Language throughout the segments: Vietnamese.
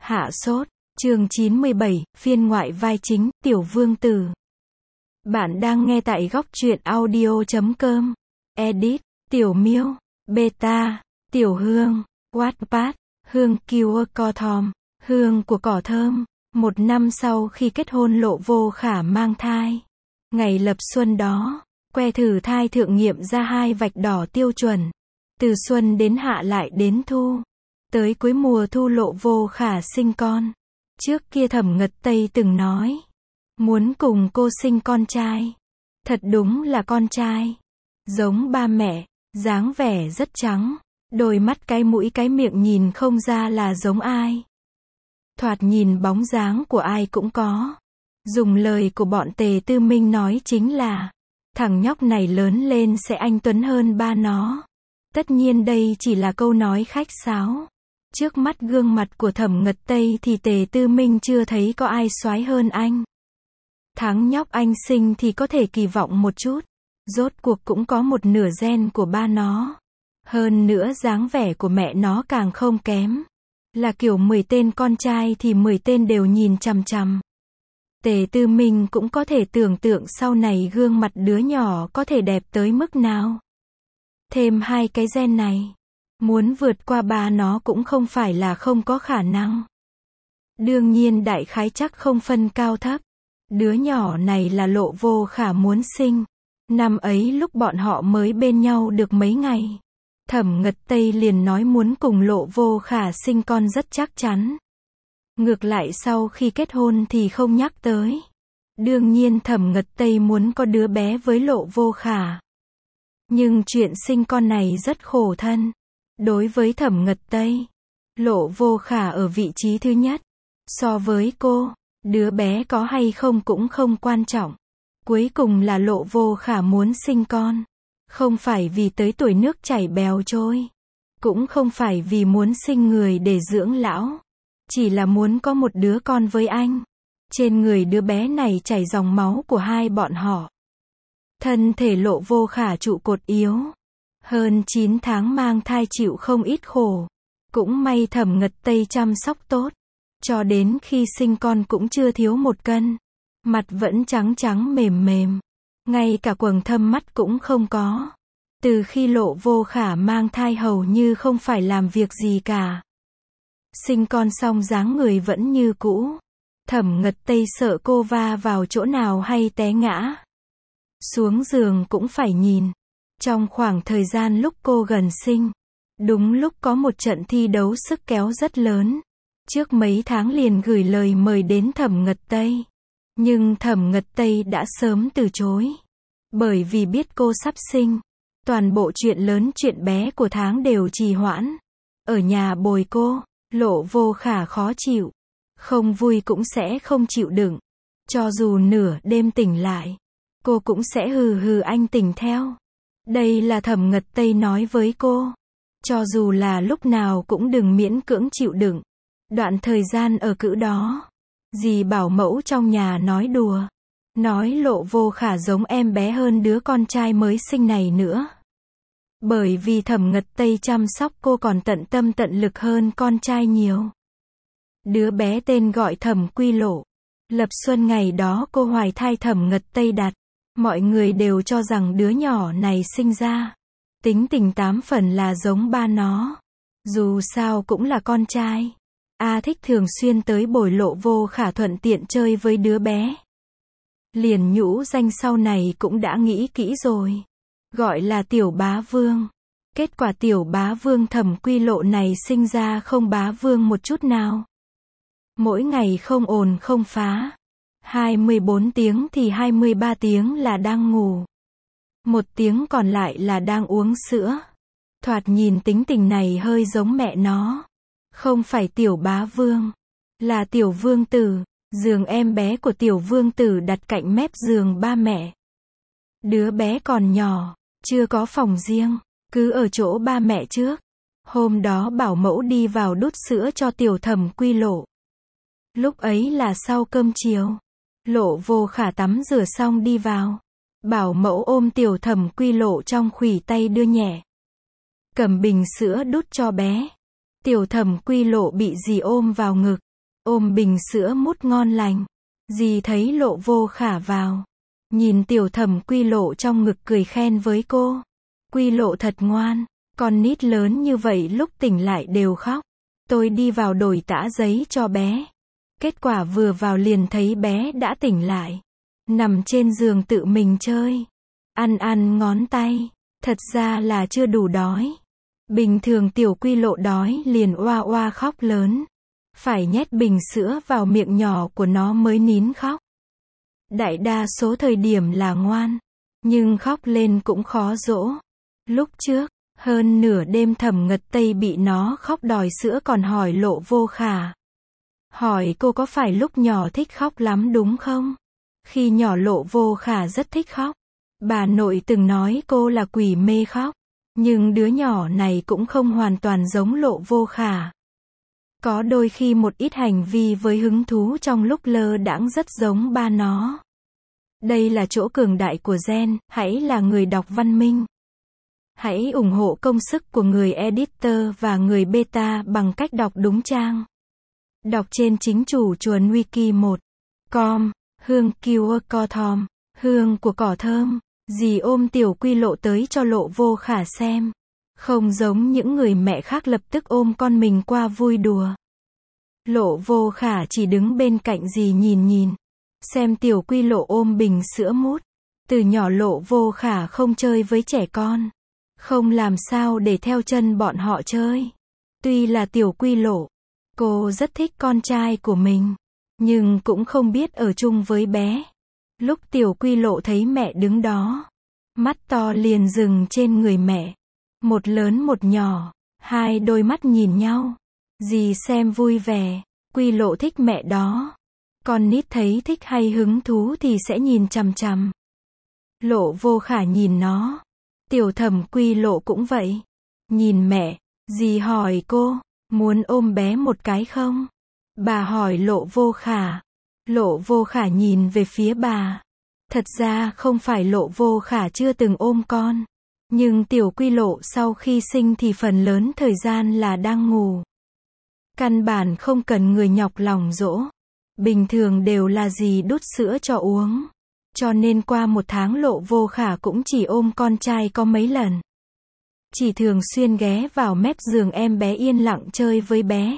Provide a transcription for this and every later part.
Hạ sốt, chương 97, phiên ngoại vai chính, Tiểu Vương Tử. Bạn đang nghe tại góc truyện audio.com. Edit, Tiểu Miêu, Beta, Tiểu Hương, Wattpad, Hương Cure Cothom, hương của cỏ thơm. 1 năm sau khi kết hôn Lộ Vô Khả mang thai. Ngày lập xuân đó, que thử thai thượng nghiệm ra 2 vạch đỏ tiêu chuẩn. Từ xuân đến hạ lại đến thu. Tới cuối mùa thu Lộ Vô Khả sinh con. Trước kia Thẩm Ngật Tây từng nói, muốn cùng cô sinh con trai. Thật đúng là con trai. Giống ba mẹ, dáng vẻ rất trắng. Đôi mắt cái mũi cái miệng nhìn không ra là giống ai. Thoạt nhìn bóng dáng của ai cũng có. Dùng lời của bọn Tề Tư Minh nói chính là, thằng nhóc này lớn lên sẽ anh tuấn hơn ba nó. Tất nhiên đây chỉ là câu nói khách sáo. Trước mắt gương mặt của Thẩm Ngật Tây thì Tề Tư Minh chưa thấy có ai soái hơn anh. Thằng nhóc anh sinh thì có thể kỳ vọng một chút. Rốt cuộc cũng có một nửa gen của ba nó. Hơn nữa dáng vẻ của mẹ nó càng không kém. Là kiểu 10 tên con trai thì 10 tên đều nhìn chằm chằm. Tề Tư Minh cũng có thể tưởng tượng sau này gương mặt đứa nhỏ có thể đẹp tới mức nào. Thêm 2 cái gen này, muốn vượt qua ba nó cũng không phải là không có khả năng. Đương nhiên đại khái chắc không phân cao thấp. Đứa nhỏ này là Lộ Vô Khả muốn sinh. Năm ấy lúc bọn họ mới bên nhau được mấy ngày, Thẩm Ngật Tây liền nói muốn cùng Lộ Vô Khả sinh con rất chắc chắn. Ngược lại sau khi kết hôn thì không nhắc tới. Đương nhiên Thẩm Ngật Tây muốn có đứa bé với Lộ Vô Khả. Nhưng chuyện sinh con này rất khổ thân. Đối với Thẩm Ngật Tây, Lộ Vô Khả ở vị trí thứ nhất. So với cô, đứa bé có hay không cũng không quan trọng. Cuối cùng là Lộ Vô Khả muốn sinh con. Không phải vì tới tuổi nước chảy bèo trôi. Cũng không phải vì muốn sinh người để dưỡng lão. Chỉ là muốn có một đứa con với anh. Trên người đứa bé này chảy dòng máu của hai bọn họ. Thân thể Lộ Vô Khả trụ cột yếu. Hơn 9 tháng mang thai chịu không ít khổ. Cũng may Thẩm Ngật Tây chăm sóc tốt. Cho đến khi sinh con cũng chưa thiếu 1 cân. Mặt vẫn trắng trắng mềm mềm. Ngay cả quầng thâm mắt cũng không có. Từ khi Lộ Vô Khả mang thai hầu như không phải làm việc gì cả. Sinh con xong dáng người vẫn như cũ. Thẩm Ngật Tây sợ cô va vào chỗ nào hay té ngã. Xuống giường cũng phải nhìn. Trong khoảng thời gian lúc cô gần sinh, đúng lúc có một trận thi đấu sức kéo rất lớn. Trước mấy tháng liền gửi lời mời đến Thẩm Ngật Tây. Nhưng Thẩm Ngật Tây đã sớm từ chối. Bởi vì biết cô sắp sinh. Toàn bộ chuyện lớn chuyện bé của tháng đều trì hoãn. Ở nhà bồi cô, Lộ Vô Khả khó chịu. Không vui cũng sẽ không chịu đựng. Cho dù nửa đêm tỉnh lại, cô cũng sẽ hừ hừ anh tỉnh theo. Đây là Thẩm Ngật Tây nói với cô. Cho dù là lúc nào cũng đừng miễn cưỡng chịu đựng. Đoạn thời gian ở cữ đó, dì bảo mẫu trong nhà nói đùa. Nói Lộ Vô Khả giống em bé hơn đứa con trai mới sinh này nữa. Bởi vì Thẩm Ngật Tây chăm sóc cô còn tận tâm tận lực hơn con trai nhiều. Đứa bé tên gọi Thẩm Quy Lộ. Lập xuân ngày đó cô hoài thai Thẩm Ngật Tây đặt. Mọi người đều cho rằng đứa nhỏ này sinh ra. Tính tình 8 phần là giống ba nó. Dù sao cũng là con trai. A thích thường xuyên tới bồi Lộ Vô Khả thuận tiện chơi với đứa bé. Liền nhũ danh sau này cũng đã nghĩ kỹ rồi. Gọi là Tiểu Bá Vương. Kết quả Tiểu Bá Vương Thẩm Quy Lộ này sinh ra không bá vương một chút nào. Mỗi ngày không ồn không phá. 24 tiếng thì 23 tiếng là đang ngủ. 1 tiếng còn lại là đang uống sữa. Thoạt nhìn tính tình này hơi giống mẹ nó. Không phải Tiểu Bá Vương. Là Tiểu Vương Tử. Giường em bé của Tiểu Vương Tử đặt cạnh mép giường ba mẹ. Đứa bé còn nhỏ, chưa có phòng riêng, cứ ở chỗ ba mẹ trước. Hôm đó bảo mẫu đi vào đút sữa cho Tiểu Thẩm Quy Lộ. Lúc ấy là sau cơm chiều. Lộ Vô Khả tắm rửa xong đi vào. Bảo mẫu ôm Tiểu Thẩm Quy Lộ trong khuỷu tay đưa nhẹ. Cầm bình sữa đút cho bé. Tiểu Thẩm Quy Lộ bị dì ôm vào ngực. ôm bình sữa mút ngon lành. Dì thấy Lộ Vô Khả vào, nhìn Tiểu Thẩm Quy Lộ trong ngực cười khen với cô. Quy Lộ thật ngoan, con nít lớn như vậy lúc tỉnh lại đều khóc. Tôi đi vào đổi tã giấy cho bé. Kết quả vừa vào liền thấy bé đã tỉnh lại. Nằm trên giường tự mình chơi. Ăn ngón tay. Thật ra là chưa đủ đói. Bình thường Tiểu Quy Lộ đói liền oa oa khóc lớn. Phải nhét bình sữa vào miệng nhỏ của nó mới nín khóc. Đại đa số thời điểm là ngoan. Nhưng khóc lên cũng khó dỗ. Lúc trước, hơn nửa đêm Thẩm Ngật Tây bị nó khóc đòi sữa còn hỏi Lộ Vô Khả. Hỏi cô có phải lúc nhỏ thích khóc lắm đúng không? Khi nhỏ Lộ Vô Khả rất thích khóc. Bà nội từng nói cô là quỷ mê khóc. Nhưng đứa nhỏ này cũng không hoàn toàn giống Lộ Vô Khả. Có đôi khi một ít hành vi với hứng thú trong lúc lơ đãng rất giống ba nó. Đây là chỗ cường đại của gen, hãy là người đọc văn minh. Hãy ủng hộ công sức của người editor và người beta bằng cách đọc đúng trang. Đọc trên chính chủ chuồn wiki 1.com, hương cure co thom, hương của cỏ thơm. Dì ôm Tiểu Quy Lộ tới cho Lộ Vô Khả xem. Không giống những người mẹ khác lập tức ôm con mình qua vui đùa. Lộ Vô Khả chỉ đứng bên cạnh dì nhìn. Xem Tiểu Quy Lộ ôm bình sữa mút. Từ nhỏ Lộ Vô Khả không chơi với trẻ con. Không làm sao để theo chân bọn họ chơi. Tuy là Tiểu Quy Lộ, cô rất thích con trai của mình. Nhưng cũng không biết ở chung với bé. Lúc Tiểu Quy Lộ thấy mẹ đứng đó, mắt to liền dừng trên người mẹ. Một lớn một nhỏ, hai đôi mắt nhìn nhau. Dì xem vui vẻ, Quy Lộ thích mẹ đó. Con nít thấy thích hay hứng thú thì sẽ nhìn chằm chằm. Lộ Vô Khả nhìn nó. Tiểu Thẩm Quy Lộ cũng vậy. Nhìn mẹ, dì hỏi cô, muốn ôm bé một cái không? Bà hỏi Lộ Vô Khả. Lộ Vô Khả nhìn về phía bà. Thật ra không phải Lộ Vô Khả chưa từng ôm con. Nhưng Tiểu Quy Lộ sau khi sinh thì phần lớn thời gian là đang ngủ. Căn bản không cần người nhọc lòng dỗ. Bình thường đều là dì đút sữa cho uống. Cho nên qua một tháng Lộ Vô Khả cũng chỉ ôm con trai có mấy lần. Chỉ thường xuyên ghé vào mép giường em bé yên lặng chơi với bé.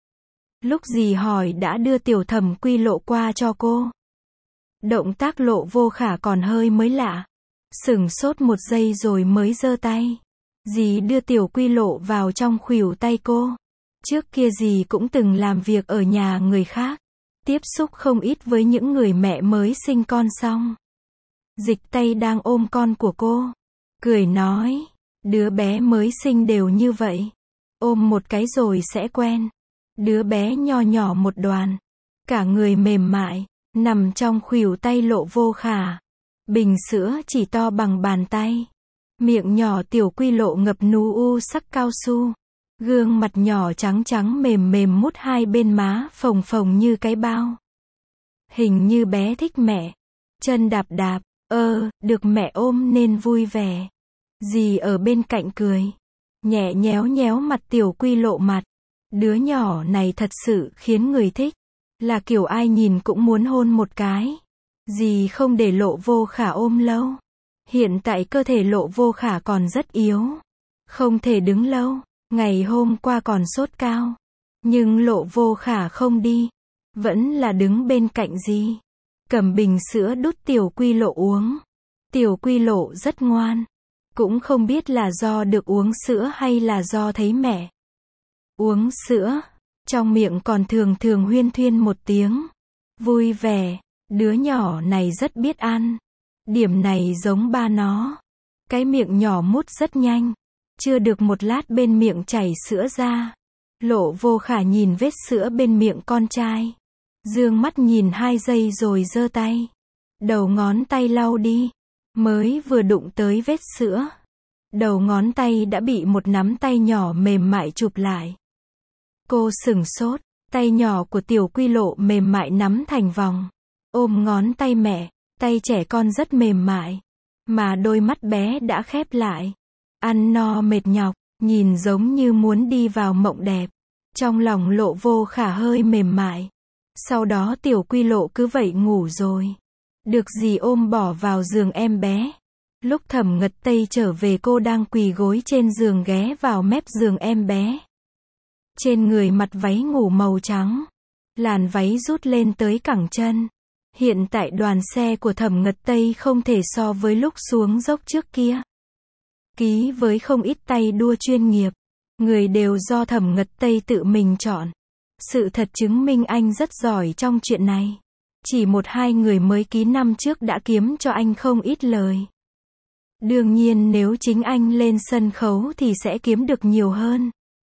Lúc dì hỏi đã đưa Tiểu Thẩm Quy Lộ qua cho cô. Động tác Lộ Vô Khả còn hơi mới lạ. Sửng sốt một giây rồi mới giơ tay. Dì đưa Tiểu Quy Lộ vào trong khuỷu tay cô. Trước kia dì cũng từng làm việc ở nhà người khác. Tiếp xúc không ít với những người mẹ mới sinh con xong. Dịch tay đang ôm con của cô. Cười nói, đứa bé mới sinh đều như vậy. Ôm một cái rồi sẽ quen. Đứa bé nho nhỏ một đoàn. Cả người mềm mại, nằm trong khuỷu tay Lộ Vô Khả. Bình sữa chỉ to bằng bàn tay. Miệng nhỏ Tiểu Quy Lộ ngập nu sắc cao su. Gương mặt nhỏ trắng trắng mềm mềm mút hai bên má phồng phồng như cái bao. Hình như bé thích mẹ. Chân đạp đạp, được mẹ ôm nên vui vẻ. Dì ở bên cạnh cười. Nhẹ nhéo nhéo mặt Tiểu Quy Lộ mặt. Đứa nhỏ này thật sự khiến người thích. Là kiểu ai nhìn cũng muốn hôn một cái. Dì không để Lộ Vô Khả ôm lâu. Hiện tại cơ thể Lộ Vô Khả còn rất yếu. Không thể đứng lâu. Ngày hôm qua còn sốt cao. Nhưng Lộ Vô Khả không đi. Vẫn là đứng bên cạnh dì. Cầm bình sữa đút Tiểu Quy Lộ uống. Tiểu Quy Lộ rất ngoan. Cũng không biết là do được uống sữa hay là do thấy mẹ uống sữa. Trong miệng còn thường thường huyên thuyên một tiếng. Vui vẻ. Đứa nhỏ này rất biết ăn. Điểm này giống ba nó. Cái miệng nhỏ mút rất nhanh. Chưa được một lát bên miệng chảy sữa ra. Lộ Vô Khả nhìn vết sữa bên miệng con trai. Dương mắt nhìn 2 giây rồi giơ tay. Đầu ngón tay lau đi. Mới vừa đụng tới vết sữa. Đầu ngón tay đã bị một nắm tay nhỏ mềm mại chụp lại. Cô sửng sốt. Tay nhỏ của Tiểu Quy Lộ mềm mại nắm thành vòng. Ôm ngón tay mẹ. Tay trẻ con rất mềm mại. Mà đôi mắt bé đã khép lại. Ăn no mệt nhọc. Nhìn giống như muốn đi vào mộng đẹp. Trong lòng Lộ Vô Khả hơi mềm mại. Sau đó Tiểu Quy Lộ cứ vậy ngủ rồi. Được dì ôm bỏ vào giường em bé. Lúc Thẩm Ngật Tây trở về cô đang quỳ gối trên giường ghé vào mép giường em bé. Trên người mặc váy ngủ màu trắng. Làn váy rút lên tới cẳng chân. Hiện tại đoàn xe của Thẩm Ngật Tây không thể so với lúc xuống dốc trước kia. Ký với không ít tay đua chuyên nghiệp. Người đều do Thẩm Ngật Tây tự mình chọn. Sự thật chứng minh anh rất giỏi trong chuyện này. Chỉ 1-2 người mới ký năm trước đã kiếm cho anh không ít lời. Đương nhiên nếu chính anh lên sân khấu thì sẽ kiếm được nhiều hơn.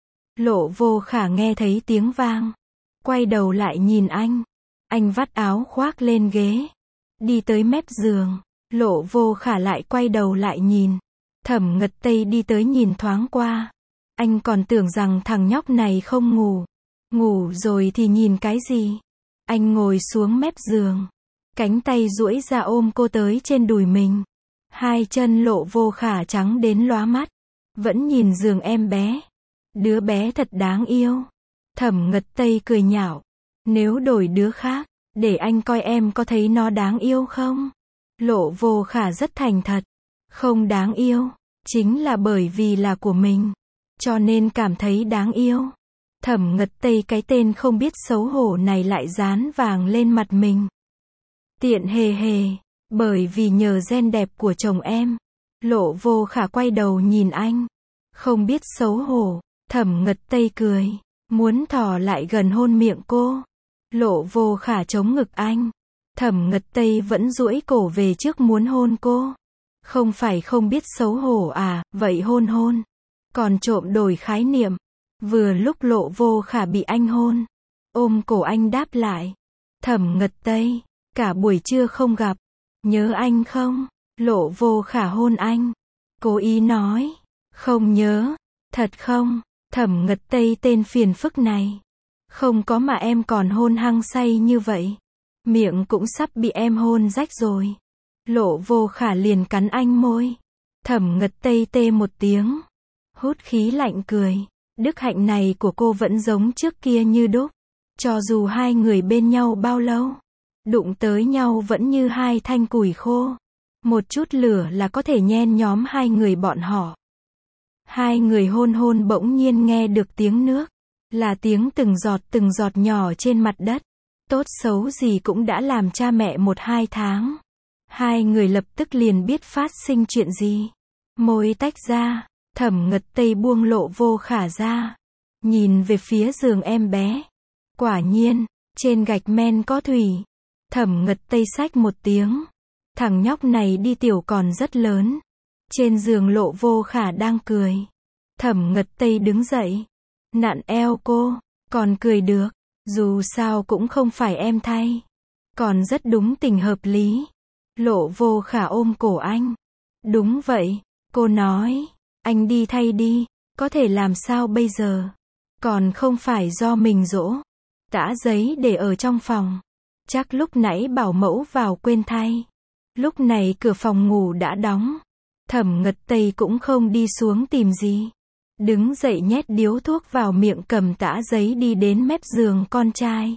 Lộ Vô Khả nghe thấy tiếng vang. Quay đầu lại nhìn anh. Anh vắt áo khoác lên ghế. Đi tới mép giường. Lộ Vô Khả lại quay đầu lại nhìn. Thẩm Ngật Tây đi tới nhìn thoáng qua. Anh còn tưởng rằng thằng nhóc này không ngủ. Ngủ rồi thì nhìn cái gì? Anh ngồi xuống mép giường. Cánh tay duỗi ra ôm cô tới trên đùi mình. Hai chân Lộ Vô Khả trắng đến lóa mắt. Vẫn nhìn giường em bé. Đứa bé thật đáng yêu. Thẩm Ngật Tây cười nhạo. Nếu đổi đứa khác, để anh coi em có thấy nó đáng yêu không? Lộ Vô Khả rất thành thật. Không đáng yêu. Chính là bởi vì là của mình. Cho nên cảm thấy đáng yêu. Thẩm Ngật Tây cái tên không biết xấu hổ này lại dán vàng lên mặt mình. Tiện hề hề. Bởi vì nhờ gen đẹp của chồng em. Lộ Vô Khả quay đầu nhìn anh. Không biết xấu hổ. Thẩm Ngật Tây cười. Muốn thò lại gần hôn miệng cô. Lộ Vô Khả chống ngực anh. Thẩm Ngật Tây vẫn duỗi cổ về trước muốn hôn cô. Không phải không biết xấu hổ à, vậy hôn hôn. Còn trộm đổi khái niệm. Vừa lúc Lộ Vô Khả bị anh hôn. Ôm cổ anh đáp lại. Thẩm Ngật Tây, cả buổi trưa không gặp. Nhớ anh không? Lộ Vô Khả hôn anh. Cố ý nói. Không nhớ. Thật không? Thẩm Ngật Tây tên phiền phức này. Không có mà em còn hôn hăng say như vậy. Miệng cũng sắp bị em hôn rách rồi. Lộ Vô Khả liền cắn anh môi. Thẩm Ngật Tây tê một tiếng. Hút khí lạnh cười. Đức hạnh này của cô vẫn giống trước kia như đúc. Cho dù hai người bên nhau bao lâu, đụng tới nhau vẫn như hai thanh củi khô. Một chút lửa là có thể nhen nhóm hai người bọn họ. Hai người hôn hôn bỗng nhiên nghe được tiếng nước. Là tiếng từng giọt nhỏ trên mặt đất. Tốt xấu gì cũng đã làm cha mẹ 1-2 tháng. Hai người lập tức liền biết phát sinh chuyện gì. Môi tách ra. Thẩm Ngật Tây buông Lộ Vô Khả ra. Nhìn về phía giường em bé. Quả nhiên, trên gạch men có thủy. Thẩm Ngật Tây xách một tiếng. Thằng nhóc này đi tiểu còn rất lớn. Trên giường Lộ Vô Khả đang cười. Thẩm Ngật Tây đứng dậy. Nặn eo cô. Còn cười được. Dù sao cũng không phải em thay. Còn rất đúng tình hợp lý. Lộ Vô Khả ôm cổ anh. Đúng vậy. Cô nói. Anh đi thay đi. Có thể làm sao bây giờ? Còn không phải do mình dỗ. Tã giấy để ở trong phòng. Chắc lúc nãy bảo mẫu vào quên thay. Lúc này cửa phòng ngủ đã đóng. Thẩm Ngật Tây cũng không đi xuống tìm gì. Đứng dậy nhét điếu thuốc vào miệng cầm tã giấy đi đến mép giường con trai.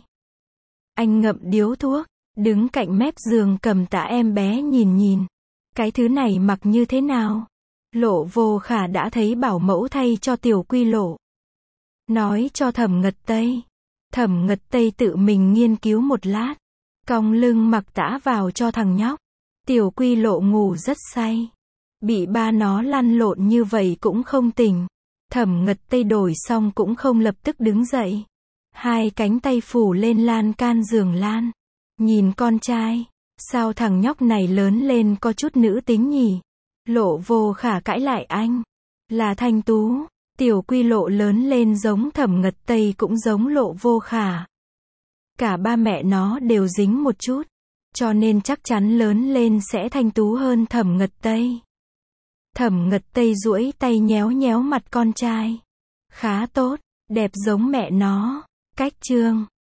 Anh ngậm điếu thuốc. Đứng cạnh mép giường cầm tã em bé nhìn. Cái thứ này mặc như thế nào? Lộ Vô Khả đã thấy bảo mẫu thay cho Tiểu Quy Lộ. Nói cho Thẩm Ngật Tây. Thẩm Ngật Tây tự mình nghiên cứu một lát. Cong lưng mặc tã vào cho thằng nhóc. Tiểu Quy Lộ ngủ rất say. Bị ba nó lăn lộn như vậy cũng không tỉnh. Thẩm Ngật Tây đổi xong cũng không lập tức đứng dậy. Hai cánh tay phủ lên lan can giường lan. Nhìn con trai. Sao thằng nhóc này lớn lên có chút nữ tính nhỉ? Lộ Vô Khả cãi lại anh. Là thanh tú. Tiểu Quy Lộ lớn lên giống Thẩm Ngật Tây cũng giống Lộ Vô Khả. Cả ba mẹ nó đều dính một chút. Cho nên chắc chắn lớn lên sẽ thanh tú hơn Thẩm Ngật Tây. Thẩm Ngật Tây duỗi tay nhéo nhéo mặt con trai. Khá tốt. Đẹp giống mẹ nó. Cách trương.